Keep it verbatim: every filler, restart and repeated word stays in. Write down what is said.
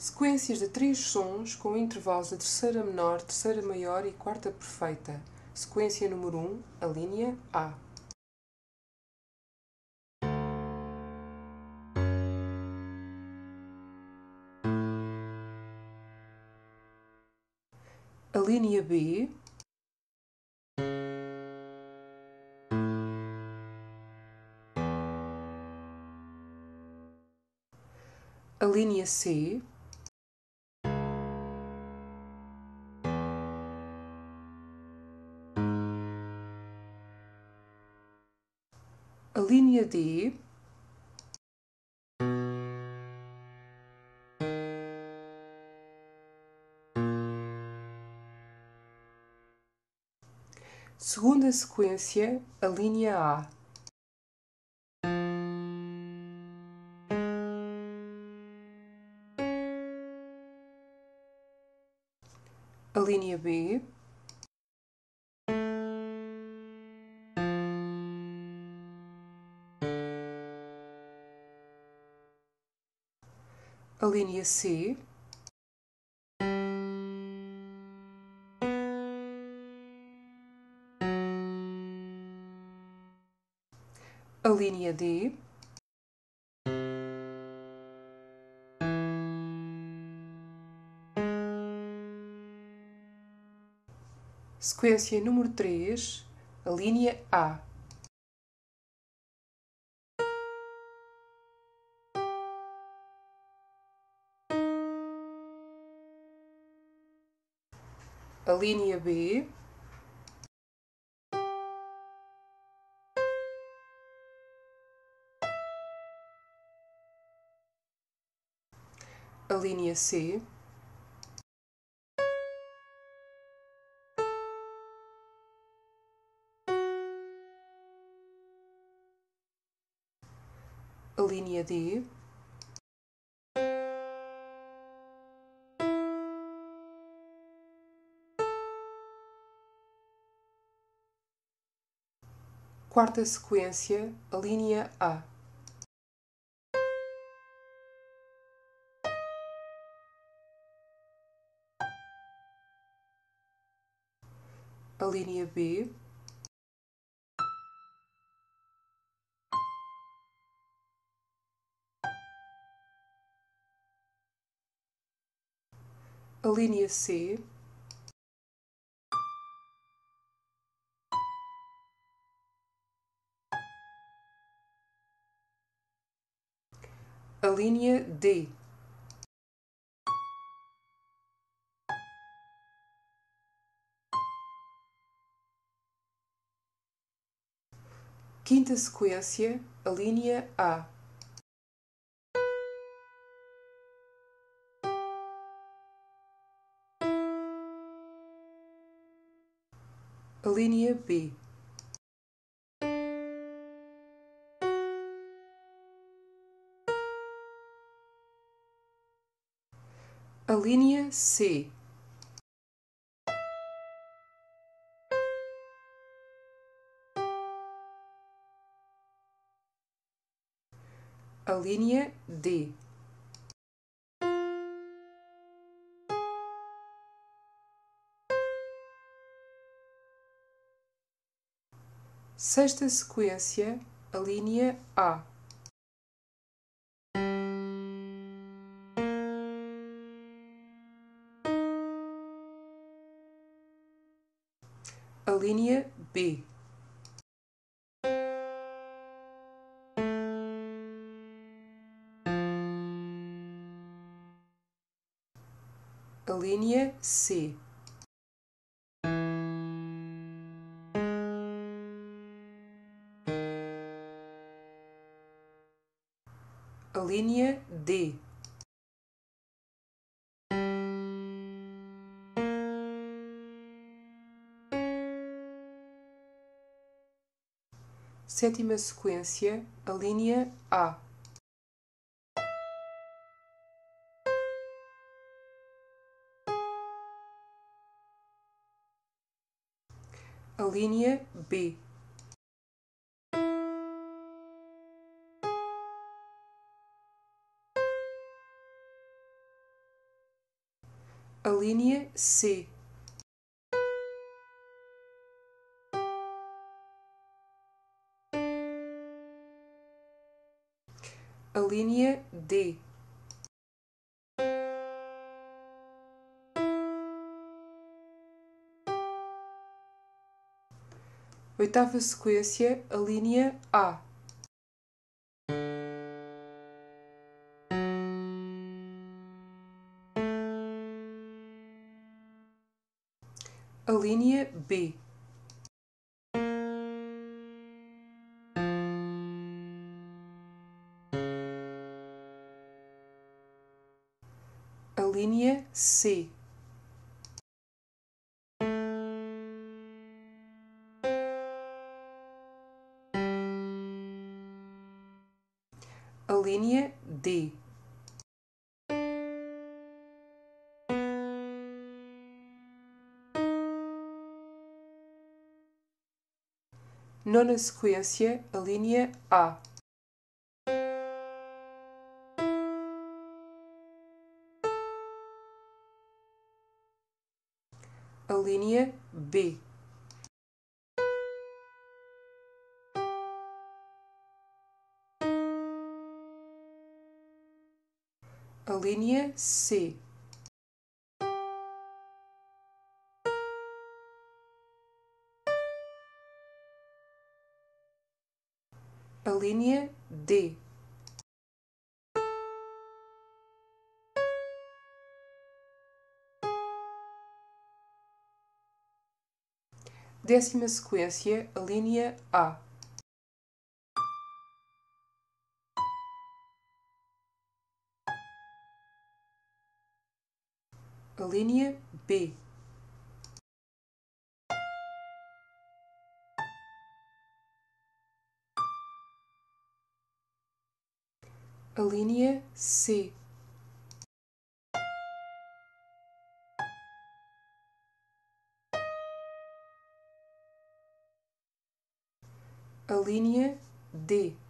Sequências de três sons com intervalos de terceira menor, terceira maior e quarta perfeita. Sequência número um, a linha A. A linha B. A linha C. A linha D. Segunda sequência, a linha A. A linha B. A linha C. A linha D. Sequência número três, a linha A. A linha B. A linha C. A linha D. Quarta sequência, a linha A. A linha B. A linha C. A linha D. Quinta sequência, a linha A. A linha B. A linha C. A linha D. Sexta sequência, a linha A. A linha B. A linha C. A linha D. Sétima sequência, a linha A. A linha B. A linha C. A linha D. Oitava sequência, a linha A. A linha B. A linha C. A linha D. Nona sequência, a linha A. A linha B. A linha C. A linha D. Décima sequência, a linha A. A linha B. A linha C. A linha D.